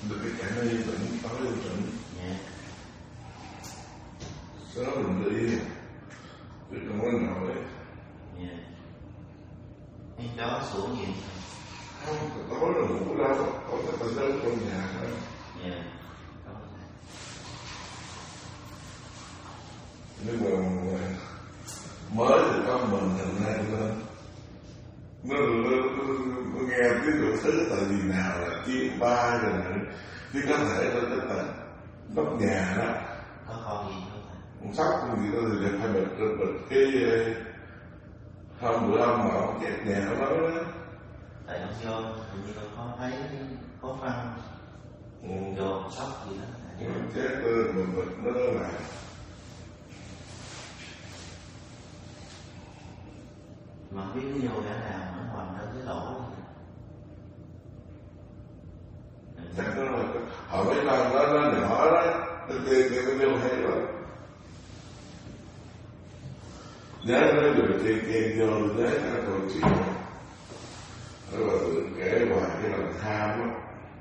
được cái cảnh nó yên tĩnh, tối yên tĩnh. Sau đó mình đi, chứ không có nổi. Em chó xuống gì? Không, tối là ngủ đâu, tối là ta đến trong nhà thôi. Nhưng mà mới thì có mình thành ra nó nghe tiếng đủ thứ tại vì nào là chiếc ba rồi này, chứ có thể nó là nóc nhà đó. Có con gì không? Con sóc con gì đó thì đẹp hay bật cái hôm bữa ông mà ông chép nhà ông nói đó. Tại ông vô hình như có thấy có phân vô sóc gì đó. Ông chép bật nó là mà biết cái vô đã làm nó hoàn ra cái lỗ gì. chắc nó là họ mấy con đó nó nhỏ đó, nó kia nó vô hay rồi. Nhớ nó được tiền vô đấy nó còn chuyện nó là tự kể hoài cái lòng tham á.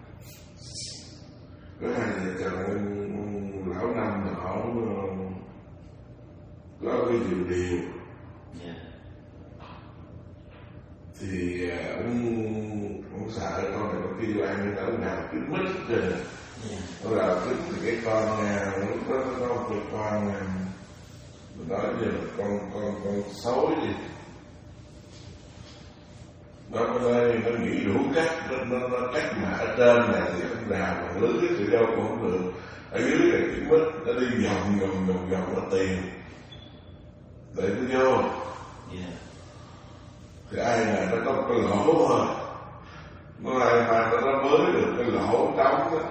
Có hai vợ chồng ông lão Năm mà ông có cái điều thì ông sợ con này có kêu ăn nhưng ông nào cứ mất rồi ông nào cứ thì cái con nhà lúc đó nó có một con mình nói giờ con xấu gì nó có đây nó nghĩ đủ cách nó cách mà ở trên này thì ông nào mà lưới cái sự đâu cũng không được, ở dưới này chỉ mất nó đi vòng nó tiền để nó vô thì ai là nó có cái lỗ thôi, nó ai mà nó mới được cái lỗ trống đó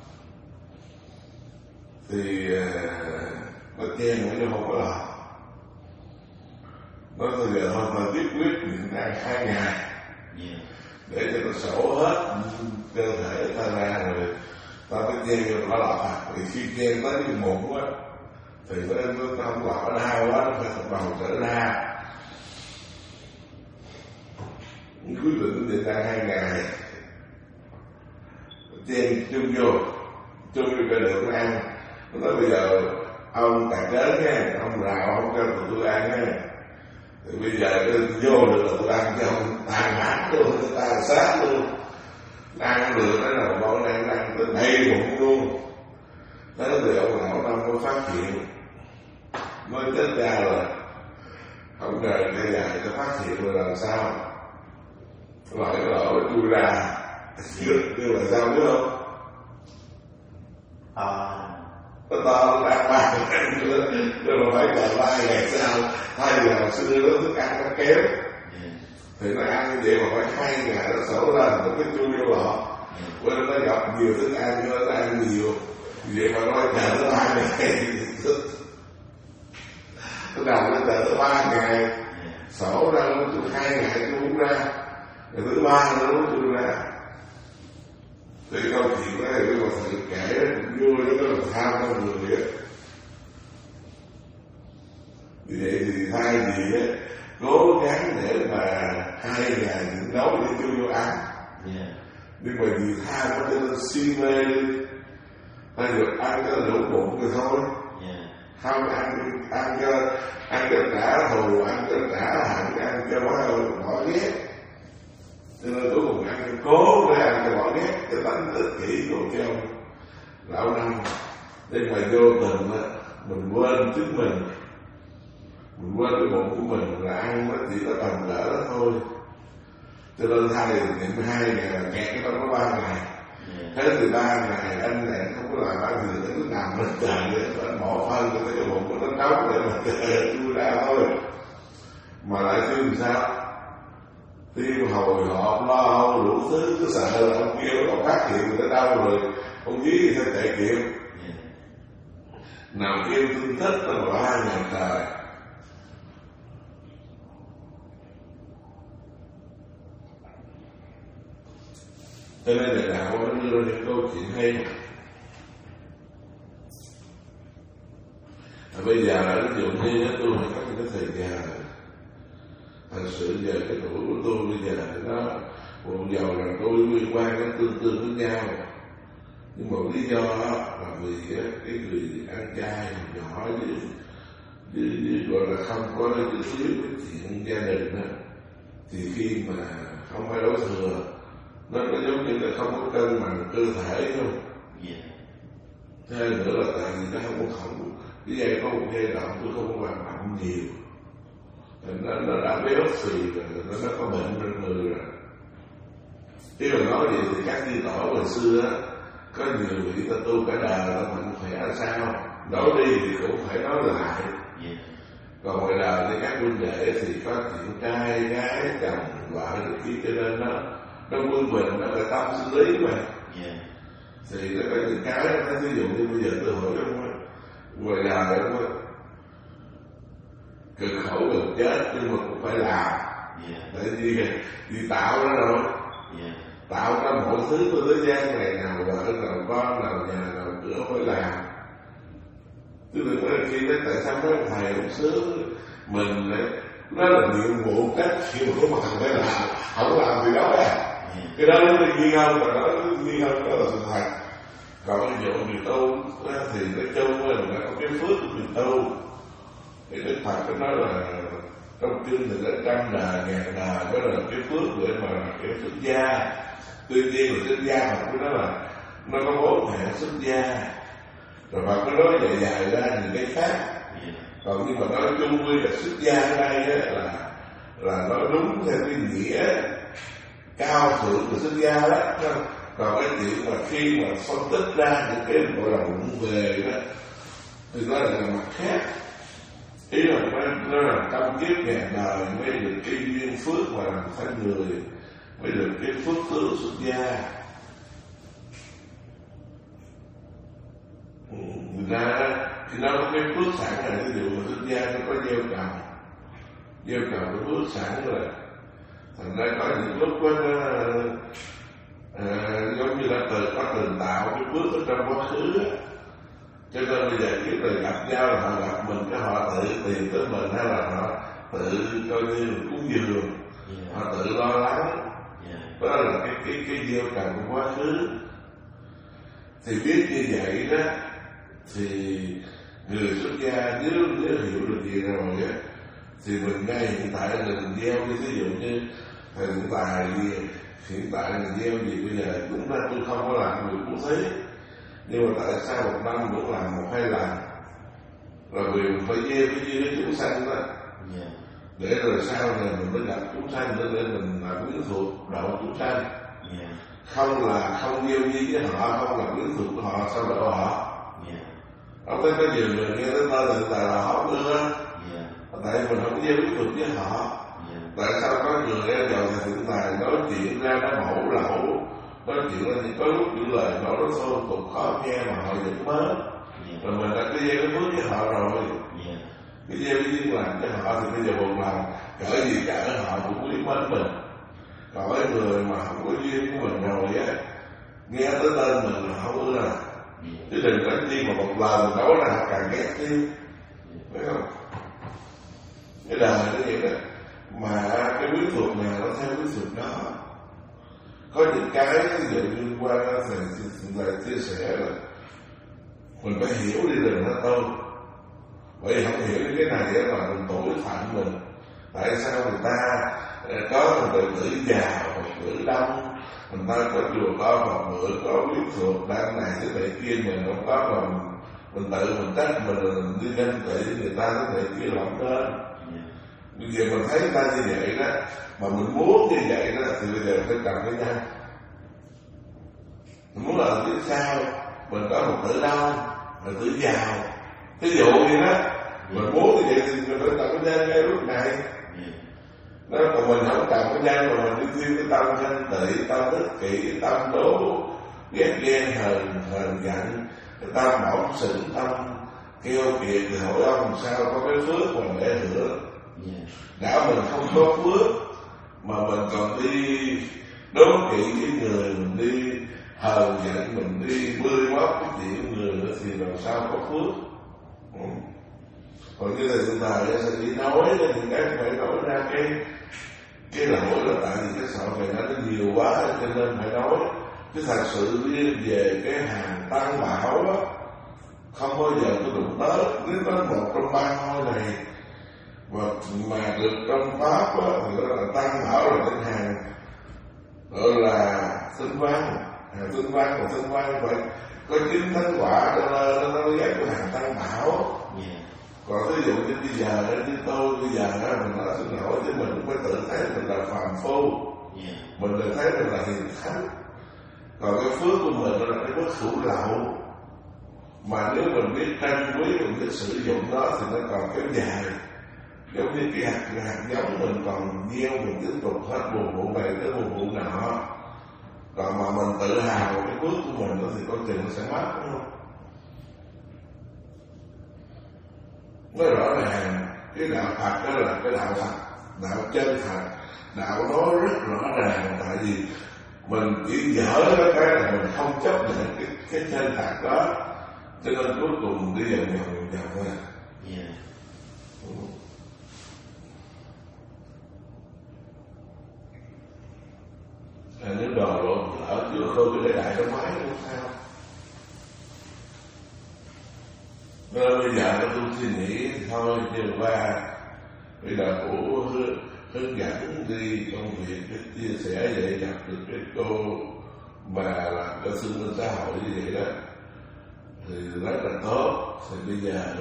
thì nó chen nó không có làm. Nó bây giờ thôi mà biết quyết định đang 2 ngày để cho nó sổ hết cơ thể ta ra rồi ta mới chen cho nó lọt phạt. Thì khi chen tới cái mụn á thì nó không lọt ở đau quá, nó phải thật đầu trở ra. Quyết định thì đang 2 ngày chen chung vô cho được ăn. Nó nói bây giờ ông cà kết nha, ông rào không cho tụi tôi ăn nha, thì bây giờ cái vô được là tôi ăn chứ không tàn mát luôn, tôi tàn sát luôn, ăn được cái nào bọn ăn tới đầy bụng luôn. Thế thì ông lão Năm có phát hiện mới chết ra rồi, không ngờ cái dài nó phát hiện rồi làm sao loại cái lỗ nó chui ra nhưng mà sao biết không? Nó to nó đang 3 ngày nữa, nhưng mà phải chờ 3 ngày sau. Thay vì hồi xưa nó thức ăn nó kém thì nó ăn như vậy mà phải 2 ngày nó sổ ra nó mới chui vô lọ. Bữa nó gặp nhiều thức ăn cho nó ăn nhiều, vậy mà nói chờ nó 3 ngày nó đầu nó chờ tới 3 ngày sổ ra nó chui 2 ngày nó uống ra, rồi thứ 3 nó chui ra. Thì câu chuyện đó thì mà thầy kể cũng vui, nó là tham con người vậy. Vì vậy thì thay vì cố gắng để mà 2 ngày nấu để cho vô ăn, nhưng mà vì tham nó cho nên si mê đi, ta được ăn cho đủ bụng rồi thôi. Không ăn cho trả thù, ăn cho trả hận, ăn cho bỏ ghét. Cho nên cuối cùng ăn cố để ăn cho bỏ ghét, cái tánh ích kỷ của cái ông lão Năm. Nhưng mà vô tình mình quên chính mình quên cái bụng của mình là ăn nó chỉ có tầm cỡ đó thôi. Cho nên thay vì niệm 2 ngày là kẹt cái trong có 3 ngày. Thế thì 3 ngày anh này không có làm ăn gì, nó cứ nằm lên trời để anh bỏ phân cho cái bụng của nó trống để mà chui ra thôi. Mà lại chứ làm sao? Tiêu hồi hộp lo âu đủ thứ, cứ sợ là ông kia ông phát hiện người ta đâu rồi ông dí thì phải chạy kịp. Nằm im thương thích là 3 ngày trời. Cho nên là đạo nó đưa ra những câu chuyện hay. Bây giờ là ví dụ như tôi phải có những cái thời gian. Thật sự giờ cái tuổi của tôi bây giờ nó một dầu là tôi liên quan đến tương với nhau. Nhưng một lý do là vì cái người ăn chay nhỏ với gọi là không có cái thiếu cái chuyện gia đình đó, thì khi mà không phải đổ thừa nó giống như là không có cân bằng cơ thể không. Thế nữa là tại vì nó không cái giai có một giai đoạn tôi không có hoạt động nhiều, nó đã béo phì rồi, nó có bệnh trong người rồi. Chứ mà nói vậy thì các di tổ hồi xưa á, có nhiều vị ta tu cả đời là mạnh khỏe là sao, nói đi thì cũng phải nói lại. Còn ngoài đời thì các huynh đệ thì có chuyện trai gái chồng vợ được kia, cho nên nó quân bình, nó là tâm xử lý mà. Thì nó có những cái nó ví dụ như bây giờ tôi hỏi ngoài đời đó, cực khổ gần chết nhưng mà cũng phải làm. Tại vì tạo nó rồi, tạo ra mọi thứ của thế gian này, nào vợ nào con nào nhà nào cửa phải làm. Chứ đừng có khi nói tại sao mấy ông thầy ông sướng mình nó là nhiệm vụ trách nhiệm của mình phải làm, không làm thì đó cái đó nó nghi hơn, và đó nghi hơn, đó là sự thật. Còn ví dụ người tu thì nói chung là nó có cái phước của người tu. Thì Đức Phật có nói là trong kinh thì là 100 đời, 1000 đời đó là cái phước để mà cái xuất gia. Tuy nhiên là xuất gia Phật của nó là nó có 4 hạng xuất gia, rồi Phật có nói dài ra những cái khác. Còn nhưng mà nói chung quy là xuất gia ở đây là nói đúng theo cái nghĩa cao thượng của xuất gia đó. Còn cái chuyện mà khi mà phân tích ra những cái gọi là vụng về đó thì nó là mặt khác. Ý là nó là trong kiếp ngàn đời mới được cái duyên phước mà làm thành người, mới được cái phước tướng xuất gia. Người ta thì nó có cái phước sẵn này, ví dụ mà xuất gia nó có gieo trồng cái phước sẵn rồi. Thành ra có những lúc đó giống như là có từng tạo cái phước ở trong quá khứ đó. Cho nên bây giờ khi người gặp nhau là họ gặp mình, cái họ tự tìm tới mình, hay là họ tự coi như là cúng dường, họ tự lo lắng. Đó là cái gieo trồng của quá khứ. Thì biết như vậy đó thì người xuất gia nếu hiểu được gì rồi á, thì mình ngay hiện tại là mình gieo, ví dụ như hiện tại mình gieo gì bây giờ cũng ra tôi không có làm người cũng thấy, nhưng mà tại sao một năm cũng làm 1-2 lần, rồi vì mình phải gieo cái duyên với chúng sanh đó, để rồi sau này mình mới gặp chúng sanh, nên mình là quyến thuộc độ chúng sanh. Không là không gieo duyên với họ, không là quyến thuộc của họ, sao độ họ. Ông thấy có nhiều người nghe tới tên hiện tại là họ đưa, tại mình không gieo quyến thuộc với họ. Tại sao có người em giàu thì hiện tại nói chuyện ra nó mẫu lẩu, nói chuyện ra thì có lúc những lời nói nó thô tục khó nghe mà họ vẫn mến. Rồi mình đã cứ gieo cái phước với họ rồi, cái gieo cái duyên làm cho họ thì bây giờ một lần cỡ gì cỡ họ cũng quý mến mình. Còn cái người mà không có duyên của mình rồi á, nghe tới tên mình là không ưa. Chứ đừng có chi mà một lần nói là họ càng ghét đi, phải không? Cái đời nó vậy đó. Mà cái quyến thuộc nào nó theo quyến thuộc đó. Có những cái ví dụ như qua thầy chia sẻ là mình phải hiểu đi đừng nó tôi. Bởi vì không hiểu cái này để mà mình tủi phận mình. Tại sao người ta có một tử già hoặc tử đông, người ta có chùa có Phật bữa có quyến thuộc đang này thế này kia, mình không có mà mình tự mình trách mình đi ganh tị người ta thế này kia lỏng lên. Bây giờ mình thấy ta như vậy đó, mà mình muốn như vậy đó, thì bây giờ phải cần với nhau. Mình muốn là biết sao, mình có một tử đông, một tử giàu. Ví dụ như đó, mình muốn như vậy thì mình phải cần với nhau ngay lúc này. Đó, còn mình không cần với nhau mà mình đi khuyên cái tâm ganh tị, tâm ích kỷ, tâm đố, ghét ghen hờn giận, cái tâm bỏng sững, tâm kêu kiệt thì hỏi ông sao có cái phước mà để hưởng. Đã mình không có phước mà mình còn đi đố kỵ với người, mình đi hờn giận, mình đi bươi móc cái chuyện người nữa thì làm sao có phước. Còn như là chúng ta sẽ đi nói lên những cái phải nói ra cái lỗi là tại vì cái sợ này nó nhiều quá cho nên phải nói. Chứ thật sự về cái hàng Tam Bảo á, không bao giờ tôi đụng tới. Nếu nó một trong ba ngôi này mà được trong Pháp á, thì đó là Tam Bảo, là cái hàng gọi là tinh văn, hàng tinh văn. Và tinh văn phải có chính thánh quả nó ghép của hàng Tam Bảo. Còn ví dụ như bây giờ như tôi bây giờ mình nói xin lỗi, chứ mình cũng phải tự thấy mình là phàm phu, mình lại thấy mình là hiền thánh. Còn cái phước của mình là cái phước hữu lậu, mà nếu mình biết trân quý, mình biết sử dụng nó thì nó còn kéo dài. Giống như cái hạt giống mình còn gieo, mình tiếp tục hết mùa vụ này tới mùa vụ nọ. Còn mà mình tự hào cái phước của mình đó thì có chừng nó sẽ mất, đúng không? Nói rõ ràng cái đạo Phật đó là cái đạo thật, đạo chân thật, đạo nói rất rõ ràng. Tại vì mình chỉ dở cái là mình không chấp nhận cái chân thật đó, cho nên cuối cùng đi vòng thôi. Nếu đòi lộn ở giữa khơi cái đại đó máy không sao. Nên bây giờ tôi suy nghĩ thôi, chiều qua bây giờ của hướng dẫn đi công việc, cái chia sẻ vậy, gặp được cái cô mà làm cho sinh viên xã hội như vậy đó thì rất là tốt. Thì bây giờ đó,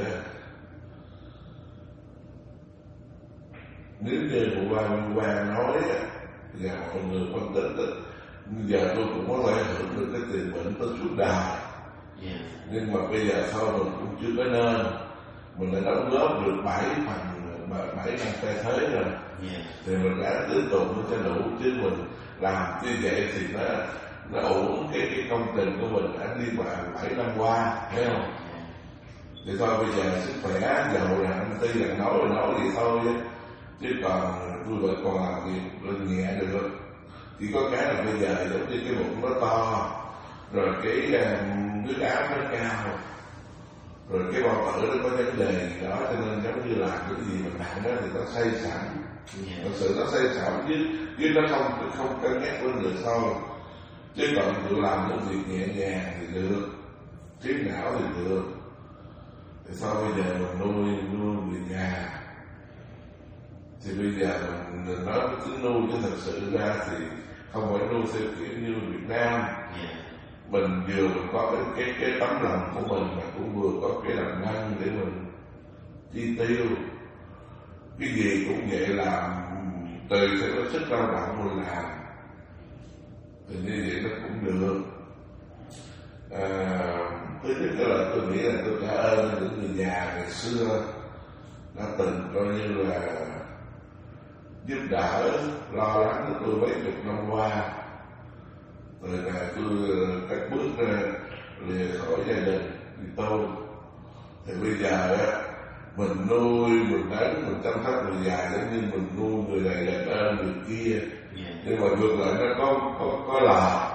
nếu như cụ Quang nói và mọi người phân tích đó, bây giờ tôi cũng có thể hưởng được cái tiền bệnh tới suốt đời. Nhưng mà bây giờ thôi mình cũng chưa có nên. Mình đã đóng góp được 7 năm thay thế rồi, thì mình đã tiếp tục cho đủ. Chứ mình làm như vậy thì nó ổn cái công trình của mình đã đi vào 7 năm qua, thấy không? Thì thôi bây giờ sức khỏe giàu là anh Ty là nói gì thôi, chứ còn tôi vẫn còn làm việc lên nhẹ được. Chỉ có cái là bây giờ giống như cái bụng nó to, rồi cái huyết áp nó cao, rồi cái bao tử nó có vấn đề gì đó, cho nên giống như là cái gì mà nặng đó thì nó say sẵn. Thật sự nó say sẵn chứ nó không cân nhắc với người sau. Chứ còn tự làm những việc nhẹ nhàng thì được, trí não thì được. Thì sau bây giờ mình nuôi người nhà, thì bây giờ mình nói cái tính nuôi, chứ thật sự ra thì không phải nuôi theo kiểu như Việt Nam. Mình vừa có cái tấm lòng của mình, mà cũng vừa có cái làm ngân để mình chi tiêu. Cái gì cũng vậy, làm tùy theo cái sức lao động mình làm thì như vậy nó cũng được. Thứ nhất là tôi nghĩ là tôi trả ơn những người già ngày xưa đã từng coi như là giúp đỡ, lo lắng cho tôi mấy chục năm qua. Rồi là tôi cắt bước ra lìa khỏi gia đình đi tu. Thì bây giờ á, mình nuôi, mình đánh, mình chăm sóc người già giống như mình nuôi người này đền ơn người kia. Nhưng mà ngược lại nó có lời.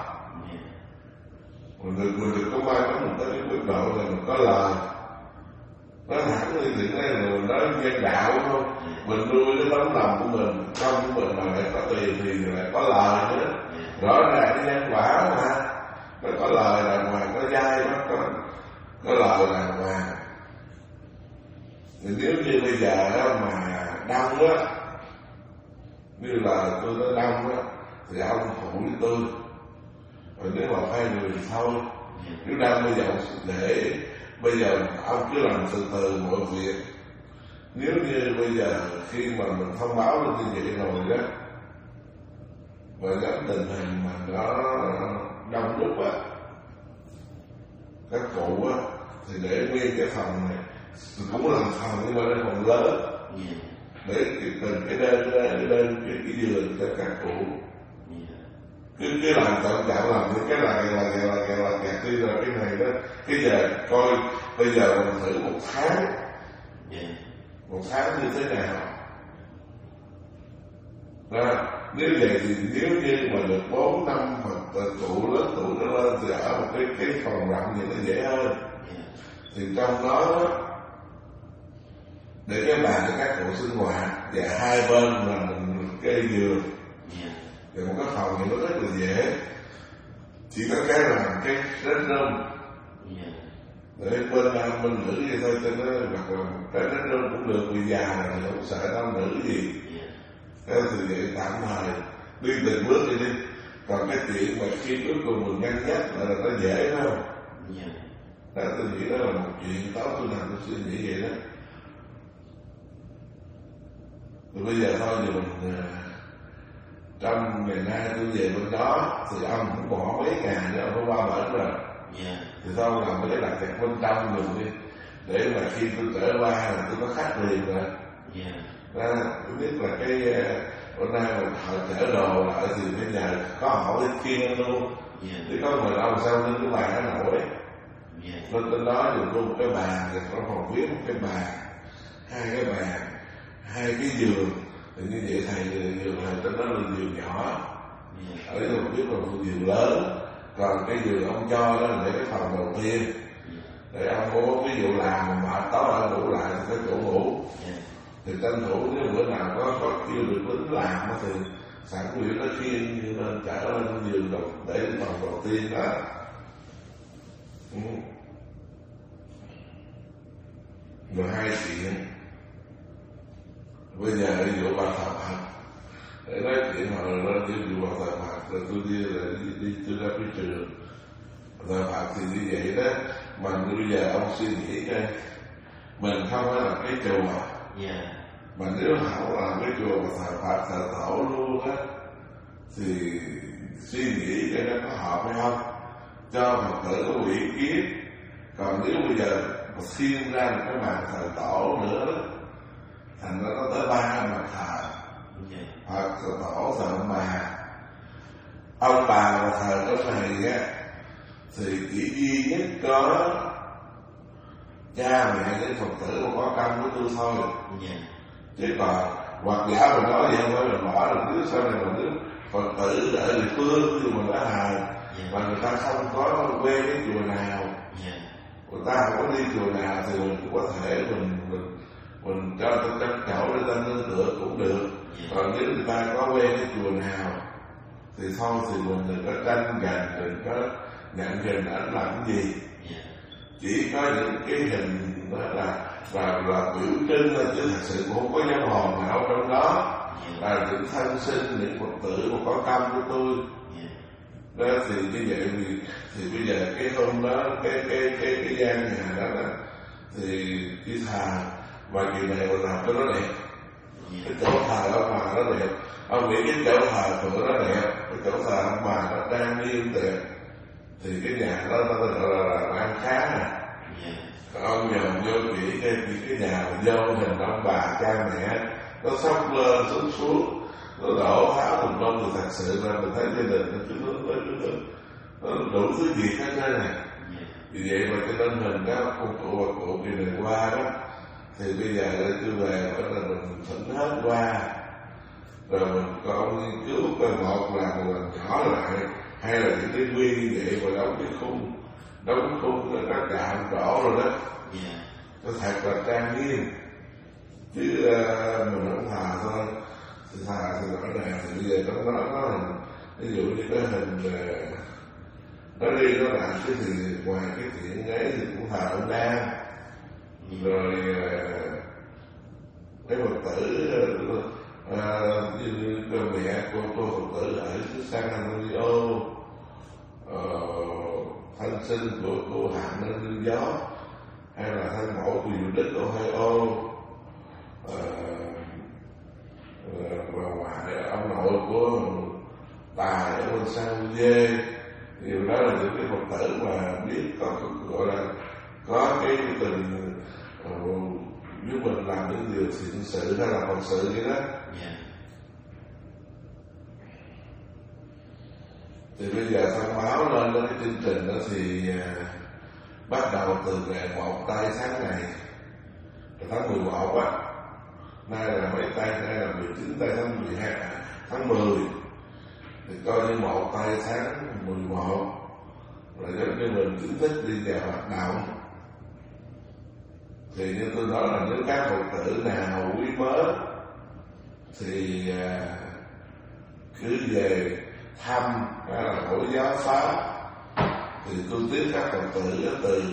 Mình được có may mắn mình tới cái mức độ là mình có lời. Nói thẳng như chuyện này là mình nói nhân đạo không? Mình nuôi cái tấm lòng của mình, trong của mình mà lại có tiền thì lại có lời nữa. Rõ ràng cái nhân quả mà nó có lời đàng hoàng, có dai, nó có lời đàng hoàng. Thì nếu như bây giờ đó mà đông á, như là tôi nói đông á, thì ông phụ với tôi. Rồi nếu mà hai người thì thôi. Nếu đông bây giờ để bây giờ ông cứ làm từ từ mọi việc. Nếu như bây giờ khi mà mình thông báo lên như vậy rồi đó, và dẫn tình hình mà nó đông đúc á, các cụ á, thì để nguyên cái phòng này cũng làm phòng, nhưng mà đây phòng lớn, để từng cái đơn cái giường cho các cụ. Cứ làm chậm làm những cái là kẹt đi rồi cái này đó. Cái giờ coi bây giờ mình thử một tháng như thế nào đó. Nếu vậy thì nếu như mà được 4 năm mà cụ lớn tuổi nó lên thì ở một cái phòng rộng thì nó dễ hơn. Thì trong đó để cái bàn cho các cụ sinh hoạt, và hai bên là mình cây giường, và một cái phòng thì nó rất là dễ. chỉ có cái là cái rết rơm để bên nam bên nữ vậy thôi, cho nó hoặc là cái rết rơm cũng được, vì già là không sợ nam nữ gì. Thế thì vậy tạm thời đi từng bước đi. Còn cái chuyện mà khi cuối cùng mình ngăn nhắc là nó dễ phải không? Đó, tôi nghĩ đó là một chuyện tốt, tôi làm tôi suy nghĩ vậy đó. Rồi bây giờ thôi thì mình trong ngày nay tôi về bên đó thì ông cũng bỏ mấy ngày nữa, ông có qua bển rồi. Thì thôi làm cái đặt chặt bên trong mình đi, để mà khi tôi trở qua là tôi có khách liền rồi. Đó, tôi biết là cái bữa nay mình họ chở đồ lại thì bây giờ có hỏi lên kia luôn. Thì có người đâu sao lên cái bàn nó nổi. Lên trên đó dùng luôn một cái bàn, rồi có phòng viết một cái bàn, hai cái bàn, hai cái giường. Thì như vậy thầy giường này trên đó là giường nhỏ, ở đây mình biết là một giường lớn. Còn cái giường ông cho đó là để cái phòng đầu tiên, để ông có ví dụ làm mà mệt tối ông ngủ lại thì có chỗ ngủ. Thì tranh thủ nếu bữa nào có kêu được lính làm thì sẵn quyền nó khiêng lên trở lên giường đầu để cái phòng đầu tiên đó. Rồi hai chuyện bây giờ ví dụ bà thờ Phật, để nói chuyện họ lên ví dụ bà thờ Phật, rồi tôi đi tôi ra phía trường thờ Phật thì như vậy đó. Mà bây giờ ông suy nghĩ coi, mình không phải là cái chùa, mà nếu không làm cái chùa mà thờ Phật thờ tổ luôn á thì suy nghĩ cho nó có hợp hay không, cho Phật tử có bị kiến. Còn nếu bây giờ mà xuyên ra một cái bàn thờ tổ nữa đó, thành ra nó tới 3 mặt thờ, Phật thờ tổ thờ ông bà. Ông bà mà thờ cái này á thì chỉ duy nhất có cha mẹ với Phật tử mà có công với tôi thôi. Chứ còn hoặc giả mình nói vậy không phải mình bỏ được đứa sau này mà đứa Phật tử ở địa phương thì mình đã hài, mà người ta không có quen cái chùa nào, người ta không có đi chùa nào thì mình cũng có thể mình cho chỗ để ta nương tựa cũng được. Còn nếu người ta có quen cái chùa nào thì thôi thì mình đừng có tranh giành, đừng có nhận hình ảnh làm cái gì. Chỉ có những cái hình đó là biểu trưng thôi, chứ thật sự cũng không có dấu hồn nào trong đó. Là những thân sinh, những Phật tử mà có công với tôi. Đó thì như vậy thì bây giờ cái hôm đó cái gian nhà đó thì cái thà và kỳ này mà làm cho nó đẹp. Cái chỗ thờ ông bà nó đẹp. Ông nghĩ cái chỗ thờ cửa nó đẹp, cái chỗ thờ ông bà nó trang nghiêm đẹp, thì cái nhà đó nó gọi là ăn khá nè. Ông nhờ vô kỹ cái nhà mà vô hình ông bà cha mẹ nó sóc lên xuống xuống, nó đổ tháo tùm lum, thì thật sự là mình thấy gia đình nó đủ thứ gì hết trơn này. Vì vậy mà cho nên hình đó con cụ và cụ kỳ này qua đó thì bây giờ để tôi về phải là mình thỉnh hết qua, rồi mình còn nghiên cứu coi một là mình làm nhỏ lại, hay là những cái nguyên như vậy mà đóng khung rồi các gạo đổ rồi đó. Nó thật là trang nghiêm, chứ mình không thà thôi. Thì thà thì rõ ràng thì bây giờ trong đó có hình, ví dụ như cái hình nó đi nó làm cái thì ngoài cái chuyện ấy thì cũng thà ông Nam, rồi cái Phật tử như mẹ cô Phật tử ở xứ San Antonio, thân sinh của cô Hạnh ở New York, hay là thân mẫu của Diệu Đức ở Ohio, và ngoại ông nội của Tài ở bên San Jose. Điều đó là những cái Phật tử mà biết còn gọi là có cái tình giúp mình làm những điều thiện sự hay là Phật sự vậy đó. Thì bây giờ thông báo lên cái chương trình đó thì bắt đầu từ ngày 1 tây sáng này, tháng 11 á, nay là mấy tây, nay là 19 tây tháng 12 tháng 10, thì coi như 1 tây tháng 11 là giống như mình chính thức đi vào hoạt động. Thì như tôi nói là nếu các Phật tử nào quý mến thì cứ về thăm hay là hỏi giáo pháp thì tôi tiếp các Phật tử từ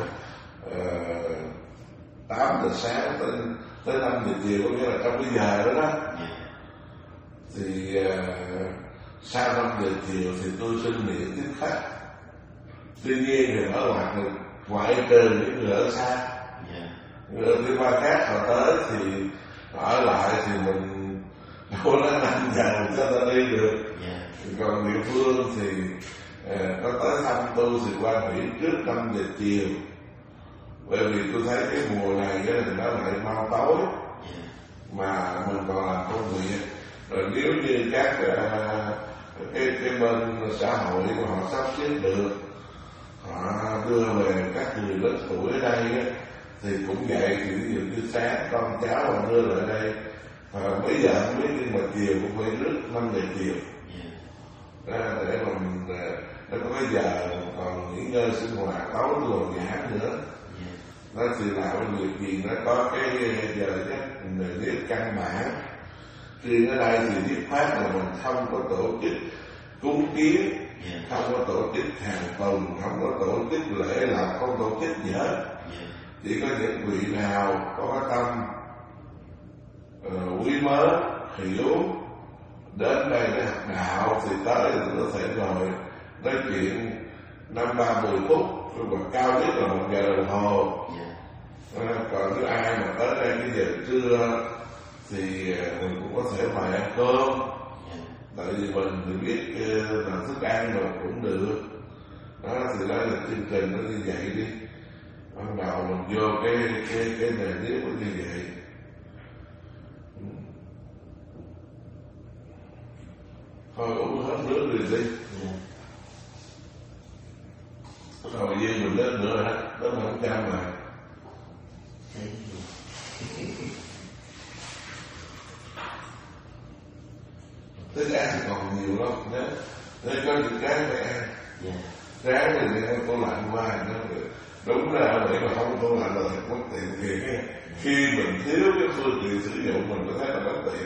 8 giờ sáng tới 5 giờ chiều, có nghĩa là trong cái giờ đó đó. Thì sau 5 giờ chiều thì tôi xin nghỉ tiếp khách. Tuy nhiên thì ở ngoại trừ những người ở xa, người ở đi qua khác họ tới thì ở lại thì mình đâu có 5 giờ cho ta đi được. Còn địa phương thì có tới thăm tôi thì quan nghỉ trước 5 giờ chiều, bởi vì tôi thấy cái mùa này thì nó lại mau tối mà mình còn làm công việc. Rồi nếu như các cái bên xã hội mà họ sắp xếp được, họ đưa về các người lớn tuổi ở đây á, thì cũng vậy. Thì ví dụ như sáng con cháu họ đưa lại đây mấy giờ không biết, nhưng mà chiều cũng phải trước 5 giờ chiều để mà mình nó có cái giờ còn nghỉ ngơi sinh hoạt, tối rồi giảng nữa. Nó thì làm việc gì nó có cái giờ giấc nếp căn bản. Khi ở đây thì dứt khoát là mình không có tổ chức cúng kiến, không có tổ chức hàng tuần, không có tổ chức lễ lộc, không tổ chức gì hết. Chỉ có những vị nào có cái tâm quý mến, hiểu đến đây để học đạo thì tới thì có thể ngồi nói chuyện 5-10 phút, và cao nhất là 1 giờ đồng hồ. Còn nếu ai mà tới đây cái giờ trưa thì mình cũng có thể mời ăn cơm. Tại vì mình thì biết làm thức ăn rồi cũng được. Đó thì đó là chương trình nó như vậy đi. Ban đầu mình vô cái nền nếp nó như vậy. Thôi uống hết nước rồi đi. Rồi dư mình đến nữa hả? Đó mà không chăm mà. Thức ăn thì còn nhiều lắm. Nếu có những cái phải ăn. Ráng thì mình ăn tủ lạnh qua nó được. Đúng ra để mà không tủ lạnh là mất tiền thiệt. Khi mình thiếu cái phương tiện sử dụng mình có thấy là mất tiền.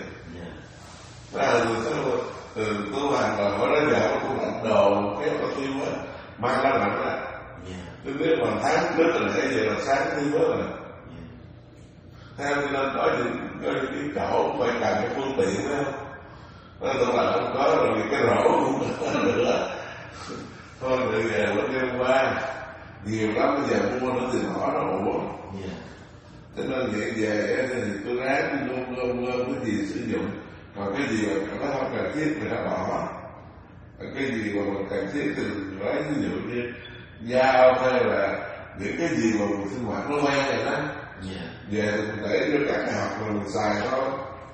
Từ tủ lạnh là ở đó giờ tủ lạnh đồ kéo có tiêu á, mang ra lạnh á. Tôi biết mà tháng trước là nãy giờ là sáng tiêu á mà. Theo nên có những cái chỗ phải cần cái phương tiện đó. Tủ lạnh không có rồi cái rổ cũng có nữa. Thôi từ giờ vẫn đêm qua nhiều lắm, bây giờ mua nó thì bỏ nó ủa. Cho nên vậy về thì tôi ráng gom cái gì sử dụng. Còn cái gì mà nó không cần thiết thì nó bỏ. Cái gì mà mình cần thiết thì nói ví dụ như dao hay là những cái gì mà mình sinh hoạt nó quen rồi đó. Về thì mình để cho các nhà học mình xài thôi.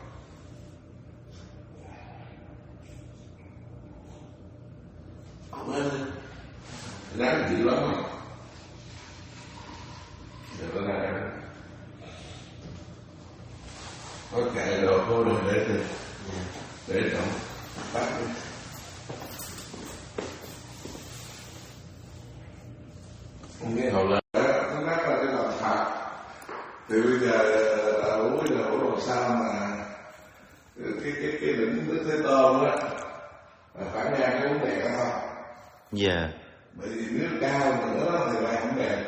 Đáng dữ lắm rồi. Giờ nó ra có kệ đồ cô đồ để trong bắt đi. Nghe hậu là nó nói là cái lòng thật. Thì bây giờ là uống làm sao mà cái đỉnh nước Thế Tôn á là phải ngang cái vấn đề đó không? Bởi vì nước cao nữa thì lại không đẹp.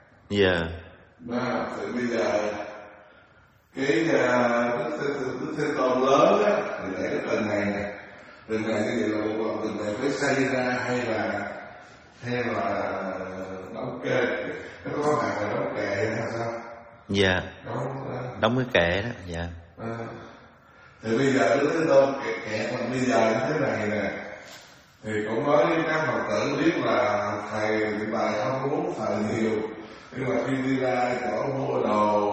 Mà thì bây giờ cái nước Thế Tôn lớn á thì để cái tầng này nè, tầng này như vậy là một lần tầng này phải xây ra hay là đóng kê, nó có mặt là đóng kệ hay sao? Đóng cái kệ đó. Thì bây giờ nước Thế Tôn kệ mà bây giờ như thế này nè, thì cũng nói với các Phật tử biết là thầy hiện tại không muốn thầy nhiều, nhưng mà khi đi ra chỗ mua đồ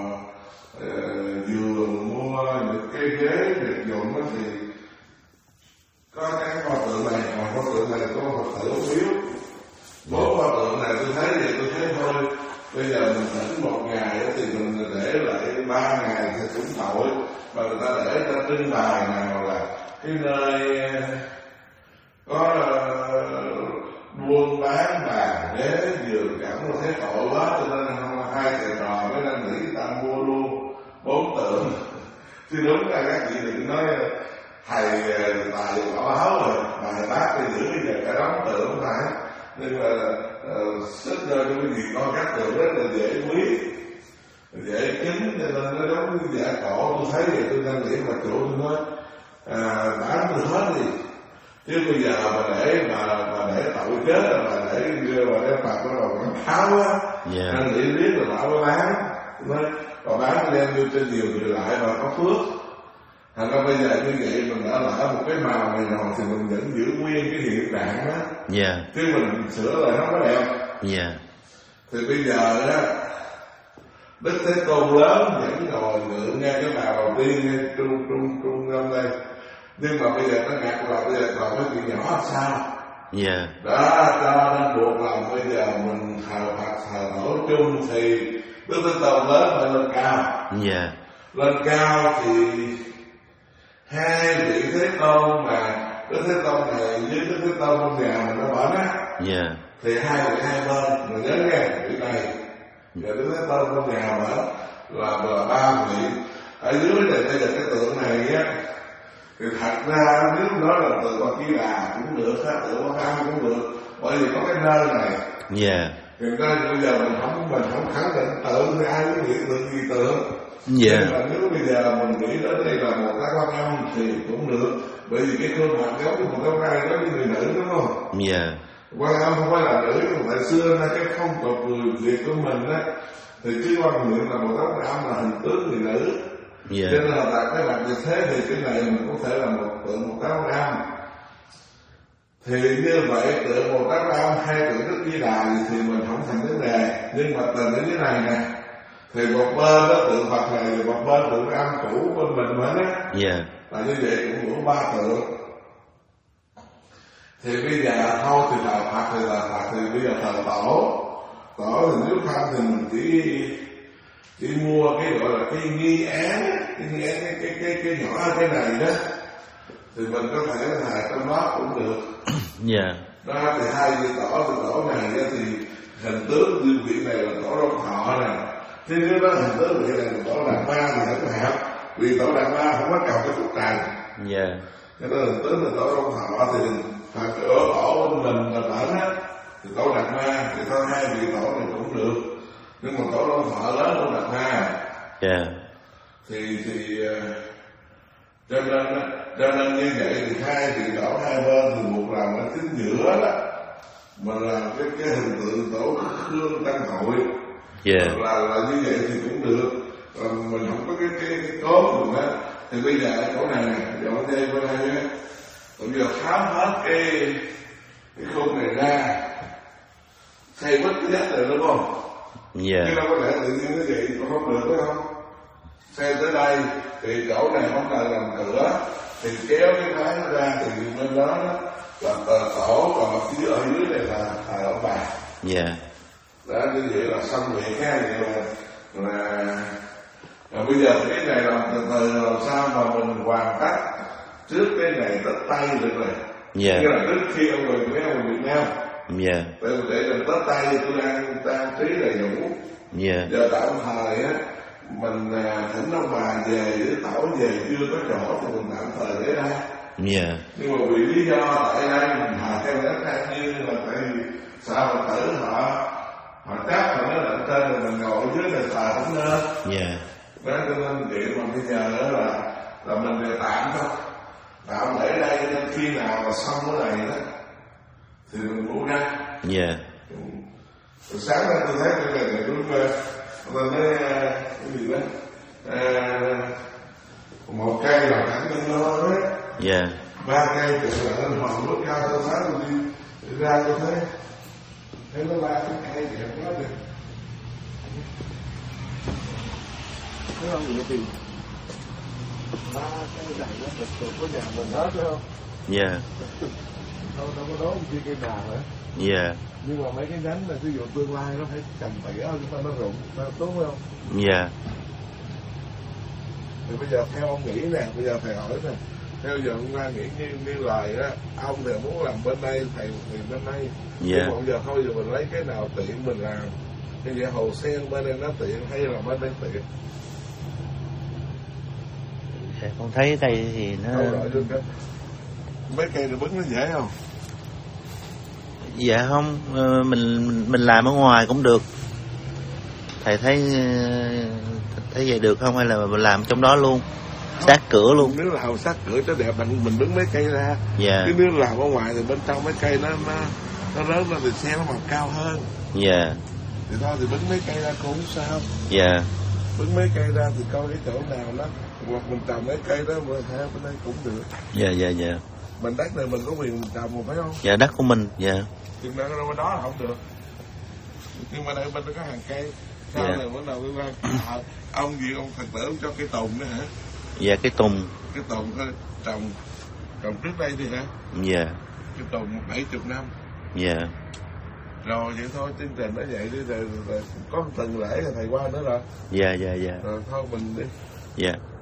giường, mua những cái ghế vật dụng đó thì có cái pho tượng này, mà pho tượng này có Phật tử phiếu. 4 pho tượng này tôi thấy vậy tôi thấy thôi, bây giờ mình thỉnh 1 ngày thì mình để lại 3 ngày thì cũng tội, và người ta để ra trưng bày nào là cái nơi có buôn bán bàn ghế giường cảm tôi thấy tội quá, cho nên không hai thầy trò mới đang nghĩ ta mua luôn 4 tượng. Thì đúng là các vị đừng nói thầy tài quả báo rồi, mà thầy bác thì giữ bây giờ cả đóng tượng phải. nhưng mà sức cho cái gì con cắt tường rất là dễ quý, dễ kính, cho nên nó giống như dạ cổ. Tôi thấy vậy tôi đang nghĩ mà chủ tôi nói bán tôi hết đi, chứ bây giờ mà để tội chết mà để phạt nó đầu nó tháo á, nên nghĩ biết là bảo nó bán, và bán đem vô trên nhiều người lại và có phước. Thành ra bây giờ như vậy mình đã lại một cái màu này rồi thì mình vẫn giữ nguyên cái hiện trạng đó, chứ mình sửa lại nó có đẹp. Thì bây giờ á, Đức Thế Tôn lớn vẫn ngồi ngự nghe cái bài đầu tiên nghe trung âm đây, nhưng mà bây giờ nó ngặt là bây giờ còn cái chuyện nhỏ sao? Đó, cho nên buộc lòng bây giờ mình thờ Phật thờ tổ chung thì Đức Thế Tôn lớn phải lên cao. Lên cao thì hai vị Thế Tôn mà Đức Thế Tôn này với Đức Thế Tôn trong nhà mình nó bỏ á, thì hai vị hai bên mình nhớ nghe vị này và Đức Thế Tôn trong nhà mở là ba vị. Ở dưới này bây giờ cái tượng này á, thì thật ra nếu nói là tượng Bà Di Đà cũng được, tượng Quan Âm cũng được, bởi vì có cái nơi này. Thì nên bây giờ mình không khẳng định tượng thì ai cũng nghĩ tượng gì tượng. Nhưng mà nếu bây giờ mình nghĩ đến đây là một cái Quan Âm thì cũng được, bởi vì cái khuôn mặt giống như một cái trai giống như người nữ, đúng không? Quan Âm không phải là nữ, nhưng mà xưa nay cái phong tục người Việt của mình á, thì chứ Quan Niệm là một cái Quan Âm là hình tướng người nữ. Cho nên là đặt cái mặt như thế thì cái này mình có thể là một tượng một cái Quan Âm. Thì như vậy tượng một cái Quan Âm hay tượng Đức Di Đà thì mình không thành vấn đề. Nhưng mà từ cái dưới này nè, thì một bên đó tượng Phật này, một bên tượng Âm cũ bên mình mới á, là như vậy cũng đủ ba tượng. Thì bây giờ thôi thì thờ Phật thì là Phật, thì bây giờ thờ tổ thì nếu không thì mình chỉ mua cái gọi là cái nghi án, cái nhỏ cái này đó, thì mình có thể thờ trong đó cũng được. Đó thì hai vị tổ này thì hình tướng như vị này là tổ Long Thọ này, chứ nếu đó hình tướng vị này là tổ Đạt Ma thì không hợp, vì tổ Đạt Ma không có cầu cái phúc trần. Cho nên hình tướng là tổ Long Thọ thì Phật ở tổ bên mình là bản á, thì tổ Đạt Ma thì có hai vị tổ này cũng được. Nhưng mà tổ Long Thọ lớn của Đạt Ma thì cho nên như vậy thì hai vị tổ hai bên thì một làm ở chính giữa đó, mà làm cái hình tượng tổ Khương Tăng Hội, là như vậy thì cũng được. Mình không có cái cốt mình đó. Thì bây giờ ở chỗ này dọn dây bên đây á, bây giờ tháo hết cái khung này ra, xây mất cái đất rồi đúng không? Chứ đâu có thể tự nhiên cái gì cũng không được, phải không? Xây tới đây thì chỗ này không cần làm cửa, thì kéo cái máy nó ra thì bên đó là tổ, còn phía ở dưới này là thờ ông bà. Đó, như vậy là xong việc ha. Vậy là bây giờ cái này làm từ từ làm sao mà mình hoàn tất trước cái ngày Tết Tây được rồi. Như là trước khi ông về Việt Nam, tự để làm Tết Tây tôi đang trang trí đầy đủ. Giờ tạm thời á, mình thỉnh ông bà về với tổ về chưa có chỗ thì mình tạm thời để ra. Nhưng mà vì lý do tại đây mình thờ theo đất khác như là tại vì sao mà tử họ chắc là nó lên trên rồi mình ngồi dưới này thờ không nên. Đó cho nên chuyện mà bây giờ đó là mình để tạm thôi, tạm để đây nên khi nào mà xong cái này đó thì mình mua ra. Sáng nay tôi thấy cái này đúng rồi, nói cái gì đó một cây là cảnh nhân lo đấy, ba cây tự là lên hòn bước cao. Tôi sáng tôi đi ra tôi thấy nó ba cái cây đẹp quá kìa. Thấy không, vậy thì ba cái này nó được thuộc của nhà mình hết phải không? Đâu có đố chi cây nào nữa. Nhưng mà mấy cái nhánh là ví dụ tương lai nó phải trồng tỉa cho nó rụng, nó tốt phải không? Thì bây giờ theo ông nghĩ nè, bây giờ thầy hỏi nè, theo giờ ông ra nghĩ như lời á, ông thì muốn làm bên đây, thầy thì bên đây. Nhưng mà giờ thôi giờ mình lấy cái nào tiện mình làm. Như vậy hồ sen bên đây nó tiện hay là bên đây tiện? Con thấy đây thì nó mấy cây này bứng nó dễ không? Dạ không, mình làm ở ngoài cũng được. Thầy thấy vậy được không, hay là mình làm trong đó luôn, sát cửa luôn? Nếu làm sát cửa cho đẹp, mình đứng mấy cây ra. Dạ. Chứ nếu làm ở ngoài thì bên trong mấy cây nó lớn lên thì xe nó mọc cao hơn. Dạ. Thì thôi thì bứng mấy cây ra cũng không sao. Dạ. Bứng mấy cây ra thì coi cái chỗ nào nó, hoặc mình trồng mấy cây đó bên đây cũng được. Dạ. Dạ. Mình đất này mình có quyền mình trồng mà phải không? Dạ, đất của mình. Dạ. Chừng nào bên đó là không được. Nhưng mà đây bên đó có hàng cây. Sao Dạ. này bắt đầu tôi qua ông gì ông Phật tử ông cho cây tùng nữa hả? Dạ, cái tùng. Cái tùng thôi trồng trước đây thì hả? Dạ. Cái tùng 70 năm. Dạ. Rồi vậy thôi, chương trình nó vậy đi, rồi có một tuần lễ rồi thầy qua nữa rồi. Dạ. Rồi thôi mình đi. Dạ.